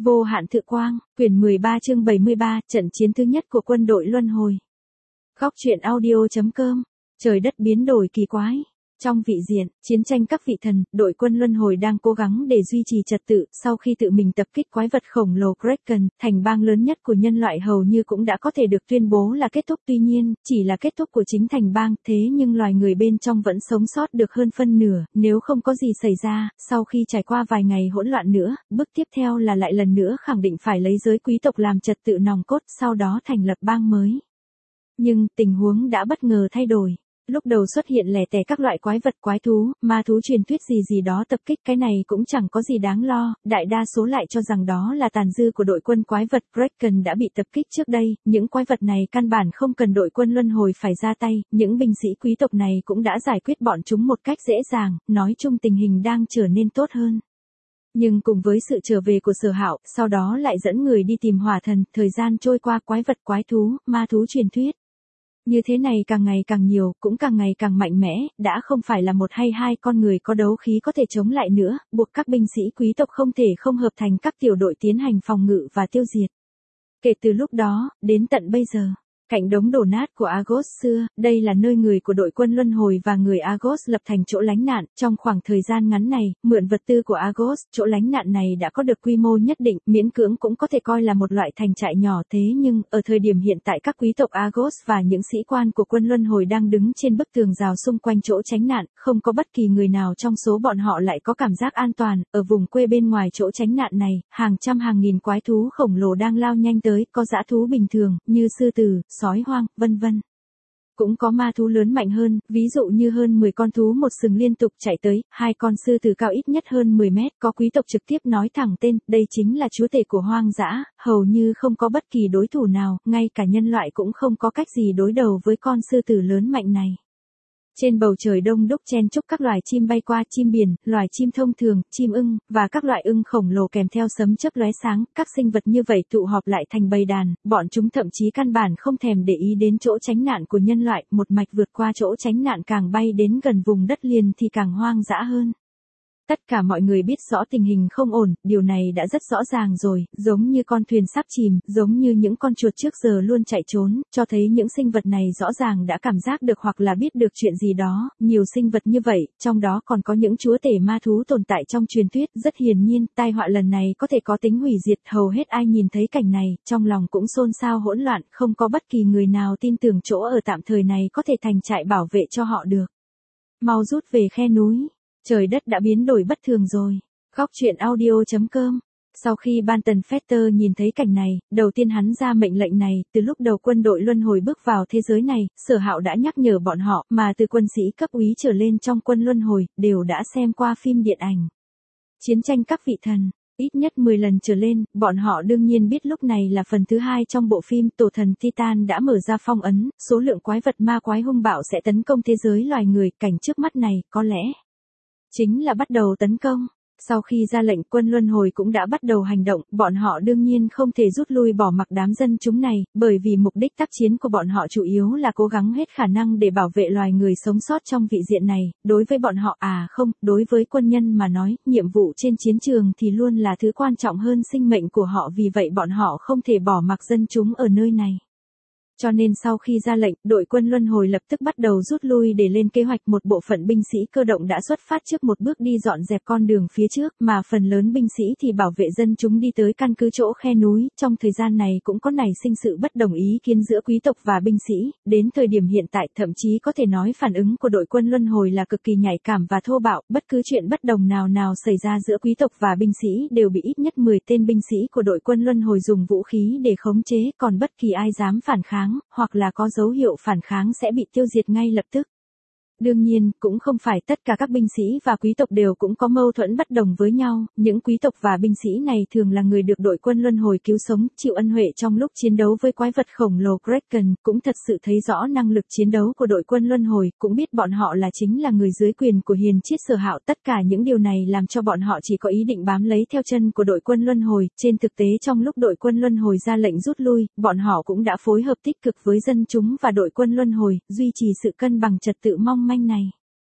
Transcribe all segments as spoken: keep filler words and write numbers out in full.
Vô hạn thự quang, quyển mười ba chương bảy mươi ba, trận chiến thứ nhất của quân đội luân hồi. Góc truyện audio.com, trời đất biến đổi kỳ quái. Trong vị diện, chiến tranh các vị thần, đội quân luân hồi đang cố gắng để duy trì trật tự, sau khi tự mình tập kích quái vật khổng lồ Kraken, thành bang lớn nhất của nhân loại hầu như cũng đã có thể được tuyên bố là kết thúc, tuy nhiên, chỉ là kết thúc của chính thành bang, thế nhưng loài người bên trong vẫn sống sót được hơn phân nửa, nếu không có gì xảy ra, sau khi trải qua vài ngày hỗn loạn nữa, bước tiếp theo là lại lần nữa khẳng định phải lấy giới quý tộc làm trật tự nòng cốt, sau đó thành lập bang mới. Nhưng, tình huống đã bất ngờ thay đổi. Lúc đầu xuất hiện lẻ tẻ các loại quái vật quái thú, ma thú truyền thuyết gì gì đó tập kích, cái này cũng chẳng có gì đáng lo, đại đa số lại cho rằng đó là tàn dư của đội quân quái vật Kraken đã bị tập kích trước đây, những quái vật này căn bản không cần đội quân luân hồi phải ra tay, những binh sĩ quý tộc này cũng đã giải quyết bọn chúng một cách dễ dàng, nói chung tình hình đang trở nên tốt hơn. Nhưng cùng với sự trở về của Sở Hạo, sau đó lại dẫn người đi tìm hỏa thần, thời gian trôi qua quái vật quái thú, ma thú truyền thuyết. Như thế này càng ngày càng nhiều, cũng càng ngày càng mạnh mẽ, đã không phải là một hay hai con người có đấu khí có thể chống lại nữa, buộc các binh sĩ quý tộc không thể không hợp thành các tiểu đội tiến hành phòng ngự và tiêu diệt. Kể từ lúc đó, đến tận bây giờ, cạnh đống đổ nát của Argos xưa, đây là nơi người của đội quân luân hồi và người Argos lập thành chỗ lánh nạn, trong khoảng thời gian ngắn này, mượn vật tư của Argos, chỗ lánh nạn này đã có được quy mô nhất định, miễn cưỡng cũng có thể coi là một loại thành trại nhỏ, thế nhưng, ở thời điểm hiện tại các quý tộc Argos và những sĩ quan của quân luân hồi đang đứng trên bức tường rào xung quanh chỗ tránh nạn, không có bất kỳ người nào trong số bọn họ lại có cảm giác an toàn, ở vùng quê bên ngoài chỗ tránh nạn này, hàng trăm hàng nghìn quái thú khổng lồ đang lao nhanh tới, có dã thú bình thường, như sư tử, sói hoang, vân vân. Cũng có ma thú lớn mạnh hơn, ví dụ như hơn mười con thú một sừng liên tục chạy tới, hai con sư tử cao ít nhất hơn mười mét, có quý tộc trực tiếp nói thẳng tên, đây chính là chúa tể của hoang dã, hầu như không có bất kỳ đối thủ nào, ngay cả nhân loại cũng không có cách gì đối đầu với con sư tử lớn mạnh này. Trên bầu trời đông đúc chen chúc các loài chim bay qua, chim biển, loài chim thông thường, chim ưng, và các loại ưng khổng lồ kèm theo sấm chớp lóe sáng, các sinh vật như vậy tụ họp lại thành bầy đàn, bọn chúng thậm chí căn bản không thèm để ý đến chỗ tránh nạn của nhân loại, một mạch vượt qua chỗ tránh nạn, càng bay đến gần vùng đất liền thì càng hoang dã hơn. Tất cả mọi người biết rõ tình hình không ổn, điều này đã rất rõ ràng rồi, giống như con thuyền sắp chìm, giống như những con chuột trước giờ luôn chạy trốn, cho thấy những sinh vật này rõ ràng đã cảm giác được hoặc là biết được chuyện gì đó, nhiều sinh vật như vậy, trong đó còn có những chúa tể ma thú tồn tại trong truyền thuyết, rất hiển nhiên, tai họa lần này có thể có tính hủy diệt, hầu hết ai nhìn thấy cảnh này, trong lòng cũng xôn xao hỗn loạn, không có bất kỳ người nào tin tưởng chỗ ở tạm thời này có thể thành trại bảo vệ cho họ được. Mau rút về khe núi. Trời đất đã biến đổi bất thường rồi. Góc truyện audio.com. Sau khi Banton Fetter nhìn thấy cảnh này, đầu tiên hắn ra mệnh lệnh này, từ lúc đầu quân đội luân hồi bước vào thế giới này, Sở Hạo đã nhắc nhở bọn họ, mà từ quân sĩ cấp úy trở lên trong quân luân hồi, đều đã xem qua phim điện ảnh. Chiến tranh các vị thần. Ít nhất mười lần trở lên, bọn họ đương nhiên biết lúc này là phần thứ hai trong bộ phim Tổ thần Titan đã mở ra phong ấn, số lượng quái vật ma quái hung bạo sẽ tấn công thế giới loài người, cảnh trước mắt này, có lẽ chính là bắt đầu tấn công. Sau khi ra lệnh, quân luân hồi cũng đã bắt đầu hành động, bọn họ đương nhiên không thể rút lui bỏ mặc đám dân chúng này, bởi vì mục đích tác chiến của bọn họ chủ yếu là cố gắng hết khả năng để bảo vệ loài người sống sót trong vị diện này. Đối với bọn họ, à không, đối với quân nhân mà nói, nhiệm vụ trên chiến trường thì luôn là thứ quan trọng hơn sinh mệnh của họ, vì vậy bọn họ không thể bỏ mặc dân chúng ở nơi này. Cho nên sau khi ra lệnh, đội quân luân hồi lập tức bắt đầu rút lui để lên kế hoạch. Một bộ phận binh sĩ cơ động đã xuất phát trước một bước đi dọn dẹp con đường phía trước, mà phần lớn binh sĩ thì bảo vệ dân chúng đi tới căn cứ chỗ khe núi. Trong thời gian này cũng có nảy sinh sự bất đồng ý kiến giữa quý tộc và binh sĩ, đến thời điểm hiện tại thậm chí có thể nói phản ứng của đội quân luân hồi là cực kỳ nhạy cảm và thô bạo, bất cứ chuyện bất đồng nào nào xảy ra giữa quý tộc và binh sĩ đều bị ít nhất mười tên binh sĩ của đội quân luân hồi dùng vũ khí để khống chế, còn bất kỳ ai dám phản kháng hoặc là có dấu hiệu phản kháng sẽ bị tiêu diệt ngay lập tức. Đương nhiên, cũng không phải tất cả các binh sĩ và quý tộc đều cũng có mâu thuẫn bất đồng với nhau, những quý tộc và binh sĩ này thường là người được đội quân luân hồi cứu sống, chịu ân huệ trong lúc chiến đấu với quái vật khổng lồ Kraken, cũng thật sự thấy rõ năng lực chiến đấu của đội quân luân hồi, cũng biết bọn họ là chính là người dưới quyền của hiền triết Sở Hạo. Tất cả những điều này làm cho bọn họ chỉ có ý định bám lấy theo chân của đội quân luân hồi. Trên thực tế trong lúc đội quân luân hồi ra lệnh rút lui, bọn họ cũng đã phối hợp tích cực với dân chúng và đội quân luân hồi, duy trì sự cân bằng trật tự mong manh này.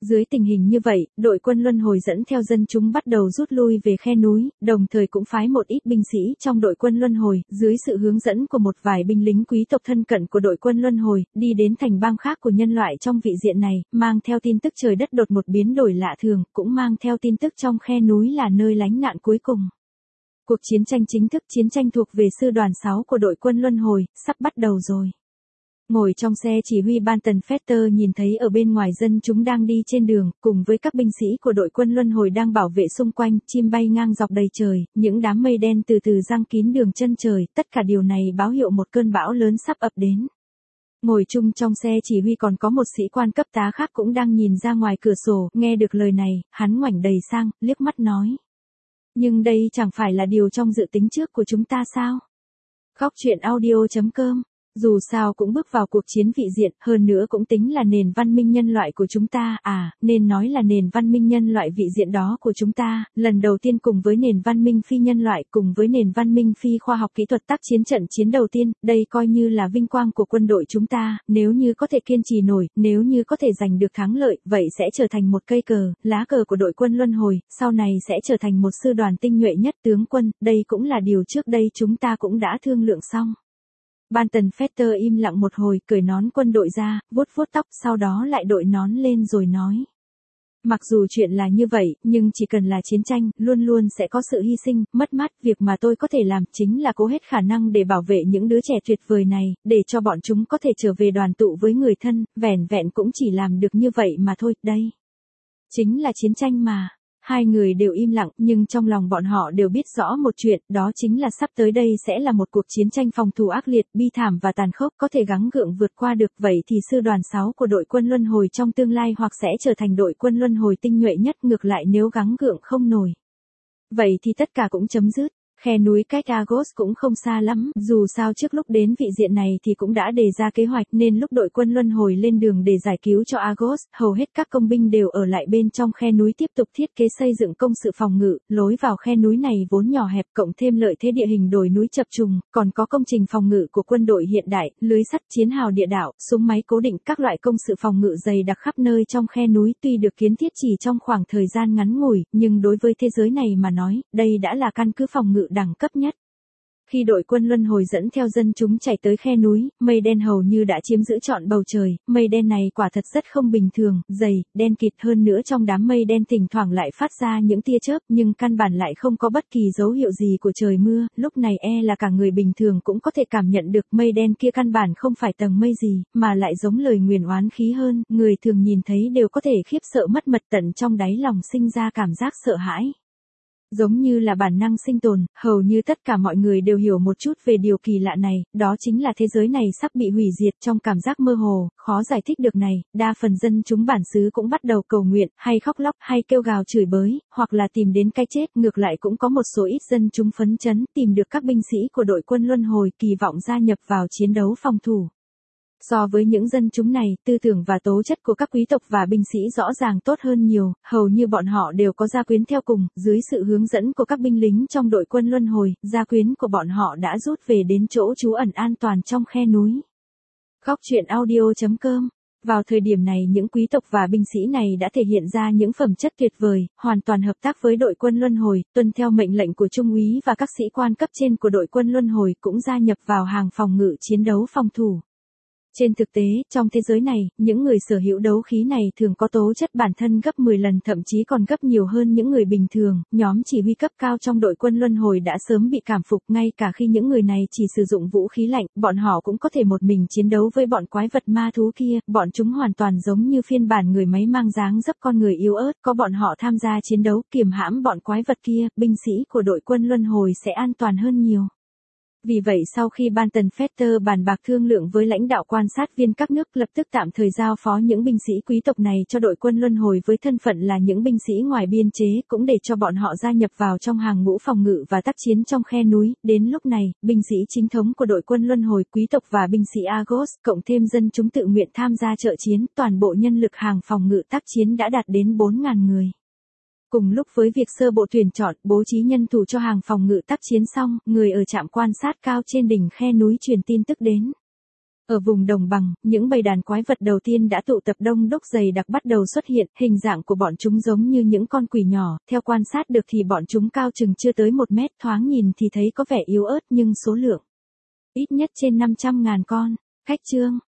Dưới tình hình như vậy, đội quân luân hồi dẫn theo dân chúng bắt đầu rút lui về khe núi, đồng thời cũng phái một ít binh sĩ trong đội quân luân hồi, dưới sự hướng dẫn của một vài binh lính quý tộc thân cận của đội quân luân hồi, đi đến thành bang khác của nhân loại trong vị diện này, mang theo tin tức trời đất đột một biến đổi lạ thường, cũng mang theo tin tức trong khe núi là nơi lánh nạn cuối cùng. Cuộc chiến tranh chính thức, chiến tranh thuộc về sư đoàn sáu của đội quân luân hồi, sắp bắt đầu rồi. Ngồi trong xe chỉ huy Banton Fetter nhìn thấy ở bên ngoài dân chúng đang đi trên đường, cùng với các binh sĩ của đội quân luân hồi đang bảo vệ xung quanh, chim bay ngang dọc đầy trời, những đám mây đen từ từ giăng kín đường chân trời, tất cả điều này báo hiệu một cơn bão lớn sắp ập đến. Ngồi chung trong xe chỉ huy còn có một sĩ quan cấp tá khác cũng đang nhìn ra ngoài cửa sổ, nghe được lời này, hắn ngoảnh đầy sang, liếc mắt nói. Nhưng đây chẳng phải là điều trong dự tính trước của chúng ta sao? Góc truyện audio chấm com. Dù sao cũng bước vào cuộc chiến vị diện, hơn nữa cũng tính là nền văn minh nhân loại của chúng ta, à, nên nói là nền văn minh nhân loại vị diện đó của chúng ta, lần đầu tiên cùng với nền văn minh phi nhân loại, cùng với nền văn minh phi khoa học kỹ thuật tác chiến trận chiến đầu tiên, đây coi như là vinh quang của quân đội chúng ta, nếu như có thể kiên trì nổi, nếu như có thể giành được thắng lợi, vậy sẽ trở thành một cây cờ, lá cờ của đội quân luân hồi, sau này sẽ trở thành một sư đoàn tinh nhuệ nhất tướng quân, đây cũng là điều trước đây chúng ta cũng đã thương lượng xong. Banton Fetter im lặng một hồi, cởi nón quân đội ra, vuốt vuốt tóc, sau đó lại đội nón lên rồi nói. Mặc dù chuyện là như vậy, nhưng chỉ cần là chiến tranh, luôn luôn sẽ có sự hy sinh, mất mát, việc mà tôi có thể làm chính là cố hết khả năng để bảo vệ những đứa trẻ tuyệt vời này, để cho bọn chúng có thể trở về đoàn tụ với người thân, vẻn vẹn cũng chỉ làm được như vậy mà thôi, đây. Chính là chiến tranh mà. Hai người đều im lặng, nhưng trong lòng bọn họ đều biết rõ một chuyện, đó chính là sắp tới đây sẽ là một cuộc chiến tranh phòng thủ ác liệt, bi thảm và tàn khốc, có thể gắng gượng vượt qua được, vậy thì sư đoàn sáu của đội quân luân hồi trong tương lai hoặc sẽ trở thành đội quân luân hồi tinh nhuệ nhất, ngược lại nếu gắng gượng không nổi. Vậy thì tất cả cũng chấm dứt. Khe núi cách Argos cũng không xa lắm, dù sao trước lúc đến vị diện này thì cũng đã đề ra kế hoạch nên lúc đội quân luân hồi lên đường để giải cứu cho Argos, hầu hết các công binh đều ở lại bên trong khe núi tiếp tục thiết kế xây dựng công sự phòng ngự, lối vào khe núi này vốn nhỏ hẹp cộng thêm lợi thế địa hình đồi núi chập trùng, còn có công trình phòng ngự của quân đội hiện đại, lưới sắt chiến hào địa đạo, súng máy cố định, các loại công sự phòng ngự dày đặc khắp nơi trong khe núi tuy được kiến thiết chỉ trong khoảng thời gian ngắn ngủi, nhưng đối với thế giới này mà nói, đây đã là căn cứ phòng ngự đẳng cấp nhất. Khi đội quân luân hồi dẫn theo dân chúng chạy tới khe núi, mây đen hầu như đã chiếm giữ trọn bầu trời, mây đen này quả thật rất không bình thường, dày, đen kịt, hơn nữa trong đám mây đen thỉnh thoảng lại phát ra những tia chớp nhưng căn bản lại không có bất kỳ dấu hiệu gì của trời mưa, lúc này e là cả người bình thường cũng có thể cảm nhận được mây đen kia căn bản không phải tầng mây gì, mà lại giống lời nguyền oán khí hơn, người thường nhìn thấy đều có thể khiếp sợ mất mật tận trong đáy lòng sinh ra cảm giác sợ hãi. Giống như là bản năng sinh tồn, hầu như tất cả mọi người đều hiểu một chút về điều kỳ lạ này, đó chính là thế giới này sắp bị hủy diệt trong cảm giác mơ hồ, khó giải thích được này, đa phần dân chúng bản xứ cũng bắt đầu cầu nguyện, hay khóc lóc, hay kêu gào chửi bới, hoặc là tìm đến cái chết, ngược lại cũng có một số ít dân chúng phấn chấn, tìm được các binh sĩ của đội quân luân hồi, kỳ vọng gia nhập vào chiến đấu phòng thủ. So với những dân chúng này, tư tưởng và tố chất của các quý tộc và binh sĩ rõ ràng tốt hơn nhiều, hầu như bọn họ đều có gia quyến theo cùng, dưới sự hướng dẫn của các binh lính trong đội quân luân hồi, gia quyến của bọn họ đã rút về đến chỗ trú ẩn an toàn trong khe núi. Góc truyện audio chấm com. Vào thời điểm này những quý tộc và binh sĩ này đã thể hiện ra những phẩm chất tuyệt vời, hoàn toàn hợp tác với đội quân luân hồi, tuân theo mệnh lệnh của trung úy và các sĩ quan cấp trên của đội quân luân hồi cũng gia nhập vào hàng phòng ngự chiến đấu phòng thủ. Trên thực tế, trong thế giới này, những người sở hữu đấu khí này thường có tố chất bản thân gấp mười lần thậm chí còn gấp nhiều hơn những người bình thường, nhóm chỉ huy cấp cao trong đội quân luân hồi đã sớm bị cảm phục, ngay cả khi những người này chỉ sử dụng vũ khí lạnh, bọn họ cũng có thể một mình chiến đấu với bọn quái vật ma thú kia, bọn chúng hoàn toàn giống như phiên bản người máy mang dáng dấp con người yếu ớt, có bọn họ tham gia chiến đấu, kiềm hãm bọn quái vật kia, binh sĩ của đội quân luân hồi sẽ an toàn hơn nhiều. Vì vậy sau khi Banton Fetter bàn bạc thương lượng với lãnh đạo quan sát viên các nước lập tức tạm thời giao phó những binh sĩ quý tộc này cho đội quân luân hồi với thân phận là những binh sĩ ngoài biên chế cũng để cho bọn họ gia nhập vào trong hàng ngũ phòng ngự và tác chiến trong khe núi. Đến lúc này, binh sĩ chính thống của đội quân luân hồi, quý tộc và binh sĩ Argos, cộng thêm dân chúng tự nguyện tham gia trợ chiến, toàn bộ nhân lực hàng phòng ngự tác chiến đã đạt đến bốn nghìn người. Cùng lúc với việc sơ bộ tuyển chọn, bố trí nhân thủ cho hàng phòng ngự tác chiến xong, người ở trạm quan sát cao trên đỉnh khe núi truyền tin tức đến. Ở vùng đồng bằng, những bầy đàn quái vật đầu tiên đã tụ tập đông đúc dày đặc bắt đầu xuất hiện, hình dạng của bọn chúng giống như những con quỷ nhỏ, theo quan sát được thì bọn chúng cao chừng chưa tới một mét, thoáng nhìn thì thấy có vẻ yếu ớt nhưng số lượng ít nhất trên năm trăm ngàn con. Khách trương,